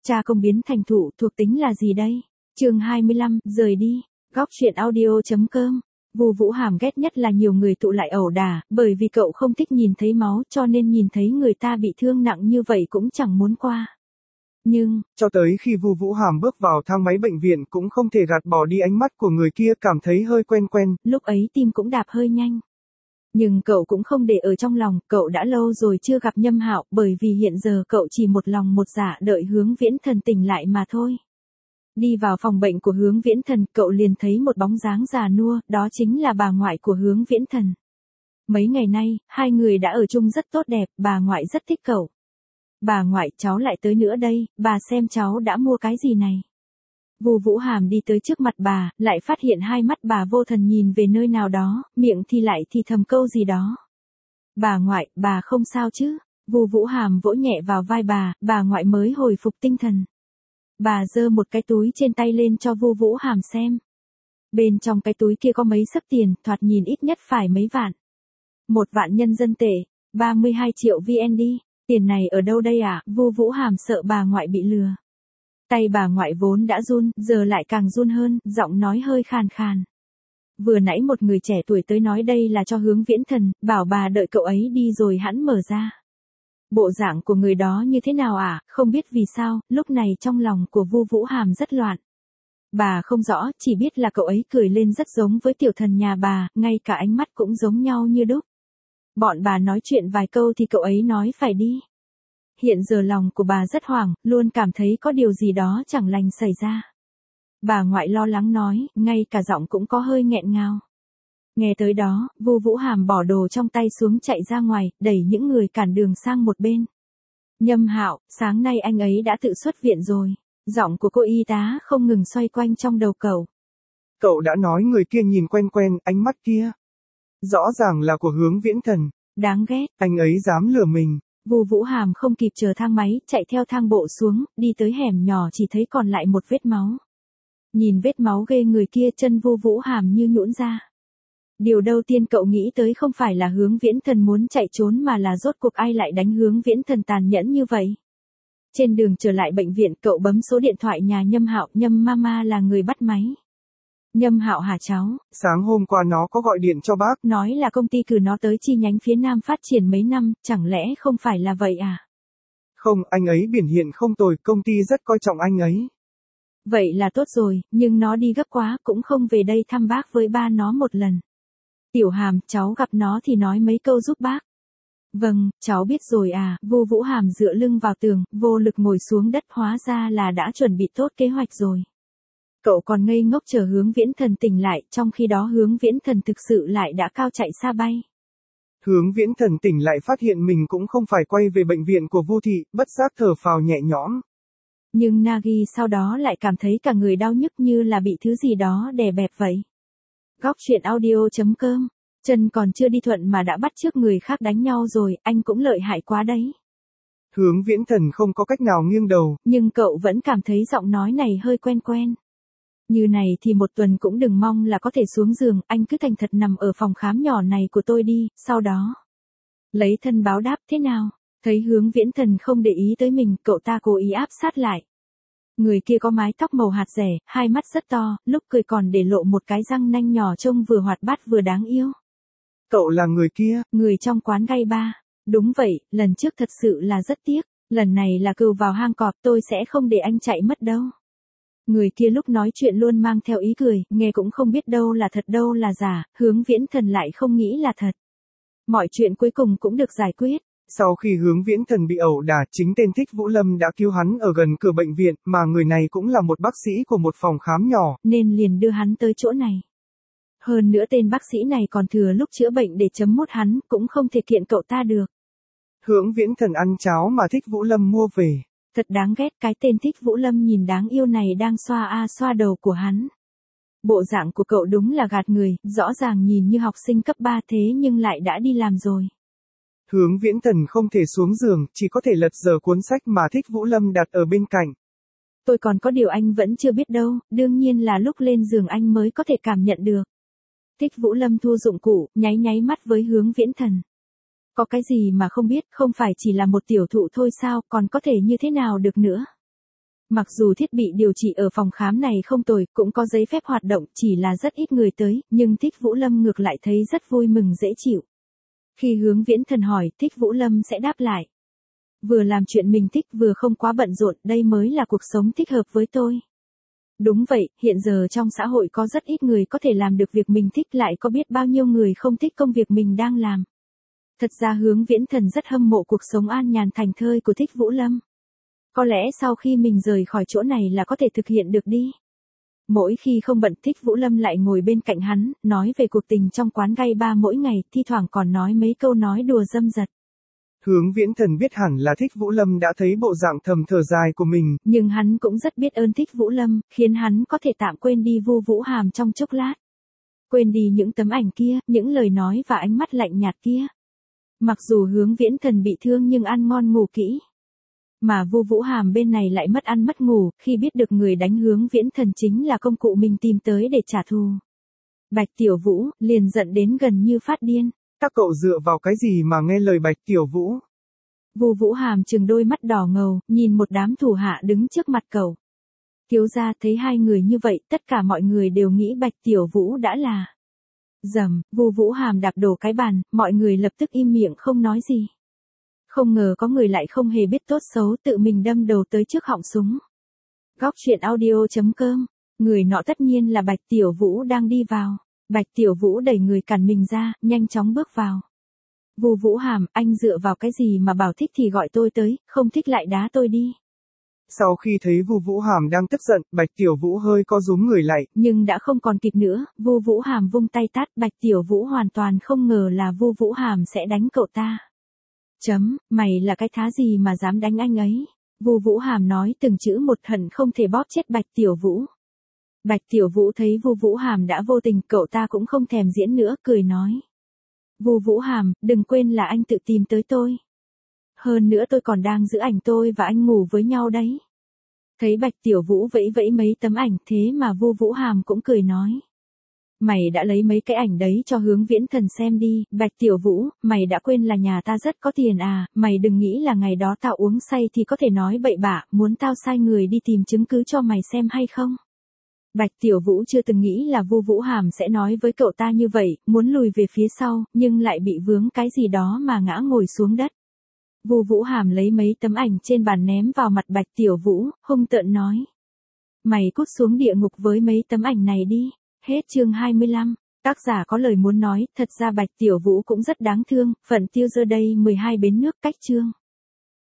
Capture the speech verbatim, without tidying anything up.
cha công biến thành thụ thuộc tính là gì đây? Chương hai mươi lăm, rời đi. Góc truyện audio.com. Vu Vũ Hàm ghét nhất là nhiều người tụ lại ẩu đả, bởi vì cậu không thích nhìn thấy máu, cho nên nhìn thấy người ta bị thương nặng như vậy cũng chẳng muốn qua. Nhưng, cho tới khi Vu Vũ Hàm bước vào thang máy bệnh viện cũng không thể gạt bỏ đi ánh mắt của người kia, cảm thấy hơi quen quen. Lúc ấy tim cũng đạp hơi nhanh. Nhưng cậu cũng không để ở trong lòng, cậu đã lâu rồi chưa gặp Nhâm Hạo, bởi vì hiện giờ cậu chỉ một lòng một dạ đợi Hướng Viễn Thần tỉnh lại mà thôi. Đi vào phòng bệnh của Hướng Viễn Thần, cậu liền thấy một bóng dáng già nua, đó chính là bà ngoại của Hướng Viễn Thần. Mấy ngày nay, hai người đã ở chung rất tốt đẹp, bà ngoại rất thích cậu. Bà ngoại, cháu lại tới nữa đây, bà xem cháu đã mua cái gì này. Vu Vũ Hàm đi tới trước mặt bà, lại phát hiện hai mắt bà vô thần nhìn về nơi nào đó, miệng thì lại thì thầm câu gì đó. Bà ngoại, bà không sao chứ? Vu Vũ Hàm vỗ nhẹ vào vai bà, bà ngoại mới hồi phục tinh thần. Bà giơ một cái túi trên tay lên cho Vu Vũ Hàm xem. Bên trong cái túi kia có mấy xấp tiền, thoạt nhìn ít nhất phải mấy vạn. Một vạn nhân dân tệ, ba mươi hai triệu vê en đê. Tiền này ở đâu đây à? Vu Vũ Hàm sợ bà ngoại bị lừa. Tay bà ngoại vốn đã run, giờ lại càng run hơn, giọng nói hơi khàn khàn. Vừa nãy một người trẻ tuổi tới nói đây là cho Hướng Viễn Thần, bảo bà đợi cậu ấy đi rồi hắn mở ra. Bộ dạng của người đó như thế nào à? Không biết vì sao, lúc này trong lòng của Vu Vũ Hàm rất loạn. Bà không rõ, chỉ biết là cậu ấy cười lên rất giống với tiểu thần nhà bà, ngay cả ánh mắt cũng giống nhau như đúc. Bọn bà nói chuyện vài câu thì cậu ấy nói phải đi. Hiện giờ lòng của bà rất hoảng, luôn cảm thấy có điều gì đó chẳng lành xảy ra. Bà ngoại lo lắng nói, ngay cả giọng cũng có hơi nghẹn ngào. Nghe tới đó, Vu Vũ Hàm bỏ đồ trong tay xuống chạy ra ngoài, đẩy những người cản đường sang một bên. Nhâm Hạo, sáng nay anh ấy đã tự xuất viện rồi. Giọng của cô y tá không ngừng xoay quanh trong đầu cậu. Cậu đã nói người kia nhìn quen quen, ánh mắt kia. Rõ ràng là của Hướng Viễn Thần. Đáng ghét. Anh ấy dám lừa mình. Vu Vũ Hàm không kịp chờ thang máy, chạy theo thang bộ xuống, đi tới hẻm nhỏ chỉ thấy còn lại một vết máu. Nhìn vết máu ghê người kia, chân Vu Vũ Hàm như nhũn ra. Điều đầu tiên cậu nghĩ tới không phải là Hướng Viễn Thần muốn chạy trốn mà là rốt cuộc ai lại đánh Hướng Viễn Thần tàn nhẫn như vậy. Trên đường trở lại bệnh viện, cậu bấm số điện thoại nhà Nhâm Hạo, Nhâm Mama là người bắt máy. Nhâm Hạo hả cháu? Sáng hôm qua nó có gọi điện cho bác. Nói là công ty cử nó tới chi nhánh phía Nam phát triển mấy năm, chẳng lẽ không phải là vậy à? Không, anh ấy biểu hiện không tồi, công ty rất coi trọng anh ấy. Vậy là tốt rồi, nhưng nó đi gấp quá, cũng không về đây thăm bác với ba nó một lần. Tiểu Hàm, cháu gặp nó thì nói mấy câu giúp bác. Vâng, cháu biết rồi à. Vu Vũ Hàm dựa lưng vào tường, vô lực ngồi xuống đất, hóa ra là đã chuẩn bị tốt kế hoạch rồi. Cậu còn ngây ngốc chờ Hướng Viễn Thần tỉnh lại, trong khi đó Hướng Viễn Thần thực sự lại đã cao chạy xa bay. Hướng Viễn Thần tỉnh lại phát hiện mình cũng không phải quay về bệnh viện của Vu thị, bất giác thở phào nhẹ nhõm. Nhưng Nagi sau đó lại cảm thấy cả người đau nhức như là bị thứ gì đó đè bẹp vậy. Góc truyện audio.com. Chân còn chưa đi thuận mà đã bắt chước người khác đánh nhau rồi, anh cũng lợi hại quá đấy. Hướng Viễn Thần không có cách nào nghiêng đầu. Nhưng cậu vẫn cảm thấy giọng nói này hơi quen quen. Như này thì một tuần cũng đừng mong là có thể xuống giường, anh cứ thành thật nằm ở phòng khám nhỏ này của tôi đi, sau đó lấy thân báo đáp thế nào. Thấy Hướng Viễn Thần không để ý tới mình, cậu ta cố ý áp sát lại. Người kia có mái tóc màu hạt rẻ, hai mắt rất to, lúc cười còn để lộ một cái răng nanh nhỏ trông vừa hoạt bát vừa đáng yêu. Cậu là người kia? Người trong quán gay ba. Đúng vậy, lần trước thật sự là rất tiếc, lần này là cừu vào hang cọp, tôi sẽ không để anh chạy mất đâu. Người kia lúc nói chuyện luôn mang theo ý cười, nghe cũng không biết đâu là thật đâu là giả, Hướng Viễn Thần lại không nghĩ là thật. Mọi chuyện cuối cùng cũng được giải quyết. Sau khi Hướng Viễn Thần bị ẩu đả, chính tên Thích Vũ Lâm đã cứu hắn ở gần cửa bệnh viện, mà người này cũng là một bác sĩ của một phòng khám nhỏ, nên liền đưa hắn tới chỗ này. Hơn nữa tên bác sĩ này còn thừa lúc chữa bệnh để chấm mốt hắn, cũng không thể kiện cậu ta được. Hướng Viễn Thần ăn cháo mà Thích Vũ Lâm mua về. Thật đáng ghét, cái tên Thích Vũ Lâm nhìn đáng yêu này đang xoa a xoa đầu của hắn. Bộ dạng của cậu đúng là gạt người, rõ ràng nhìn như học sinh cấp ba thế nhưng lại đã đi làm rồi. Hướng Viễn Thần không thể xuống giường, chỉ có thể lật dở cuốn sách mà Thích Vũ Lâm đặt ở bên cạnh. Tôi còn có điều anh vẫn chưa biết đâu, đương nhiên là lúc lên giường anh mới có thể cảm nhận được. Thích Vũ Lâm thu dụng cụ, nháy nháy mắt với Hướng Viễn Thần. Có cái gì mà không biết, không phải chỉ là một tiểu thụ thôi sao, còn có thể như thế nào được nữa. Mặc dù thiết bị điều trị ở phòng khám này không tồi, cũng có giấy phép hoạt động, chỉ là rất ít người tới, nhưng Thích Vũ Lâm ngược lại thấy rất vui mừng dễ chịu. Khi Hướng Viễn Thần hỏi, Thích Vũ Lâm sẽ đáp lại. Vừa làm chuyện mình thích vừa không quá bận rộn, đây mới là cuộc sống thích hợp với tôi. Đúng vậy, hiện giờ trong xã hội có rất ít người có thể làm được việc mình thích, lại có biết bao nhiêu người không thích công việc mình đang làm. Thật ra Hướng Viễn Thần rất hâm mộ cuộc sống an nhàn thành thơi của Thích Vũ Lâm. Có lẽ sau khi mình rời khỏi chỗ này là có thể thực hiện được đi. Mỗi khi không bận, Thích Vũ Lâm lại ngồi bên cạnh hắn, nói về cuộc tình trong quán gay bar mỗi ngày, thi thoảng còn nói mấy câu nói đùa dâm dật. Hướng Viễn Thần biết hẳn là Thích Vũ Lâm đã thấy bộ dạng thầm thở dài của mình. Nhưng hắn cũng rất biết ơn Thích Vũ Lâm, khiến hắn có thể tạm quên đi Vu Vũ Hàm trong chốc lát. Quên đi những tấm ảnh kia, những lời nói và ánh mắt lạnh nhạt kia. Mặc dù Hướng Viễn Thần bị thương nhưng ăn ngon ngủ kỹ. Mà Vu Vũ Hàm bên này lại mất ăn mất ngủ, khi biết được người đánh Hướng Viễn Thần chính là công cụ mình tìm tới để trả thù. Bạch Tiểu Vũ liền giận đến gần như phát điên. Các cậu dựa vào cái gì mà nghe lời Bạch Tiểu Vũ? Vu Vũ Hàm trừng đôi mắt đỏ ngầu, nhìn một đám thủ hạ đứng trước mặt cậu. Thiếu gia thấy hai người như vậy, tất cả mọi người đều nghĩ Bạch Tiểu Vũ đã là. Dầm, Vu Vũ Hàm đạp đổ cái bàn, mọi người lập tức im miệng không nói gì. Không ngờ có người lại không hề biết tốt xấu, tự mình đâm đầu tới trước họng súng. Góc truyện audio chấm com, người nọ tất nhiên là Bạch Tiểu Vũ đang đi vào. Bạch Tiểu Vũ đẩy người cản mình ra, nhanh chóng bước vào. Vu Vũ Hàm, anh dựa vào cái gì mà bảo thích thì gọi tôi tới, không thích lại đá tôi đi. Sau khi thấy Vu Vũ Hàm đang tức giận, Bạch Tiểu Vũ hơi co rúm người lại. Nhưng đã không còn kịp nữa, Vu Vũ Hàm vung tay tát, Bạch Tiểu Vũ hoàn toàn không ngờ là Vu Vũ Hàm sẽ đánh cậu ta. Chấm, mày là cái thá gì mà dám đánh anh ấy? Vu Vũ Hàm nói từng chữ một, hận không thể bóp chết Bạch Tiểu Vũ. Bạch Tiểu Vũ thấy Vu Vũ Hàm đã vô tình, cậu ta cũng không thèm diễn nữa, cười nói. Vu Vũ Hàm, đừng quên là anh tự tìm tới tôi. Hơn nữa tôi còn đang giữ ảnh tôi và anh ngủ với nhau đấy. Thấy Bạch Tiểu Vũ vẫy vẫy mấy tấm ảnh, thế mà Vu Vũ Hàm cũng cười nói. Mày đã lấy mấy cái ảnh đấy cho Hướng Viễn Thần xem đi, Bạch Tiểu Vũ, mày đã quên là nhà ta rất có tiền à, mày đừng nghĩ là ngày đó tao uống say thì có thể nói bậy bạ, muốn tao sai người đi tìm chứng cứ cho mày xem hay không? Bạch Tiểu Vũ chưa từng nghĩ là Vu Vũ Hàm sẽ nói với cậu ta như vậy, muốn lùi về phía sau, nhưng lại bị vướng cái gì đó mà ngã ngồi xuống đất. Vu Vũ Hàm lấy mấy tấm ảnh trên bàn ném vào mặt Bạch Tiểu Vũ, hung tợn nói. Mày cút xuống địa ngục với mấy tấm ảnh này đi. Hết chương hai mươi lăm. Tác giả có lời muốn nói, thật ra Bạch Tiểu Vũ cũng rất đáng thương, phận tiêu giờ đây mười hai bến nước cách chương.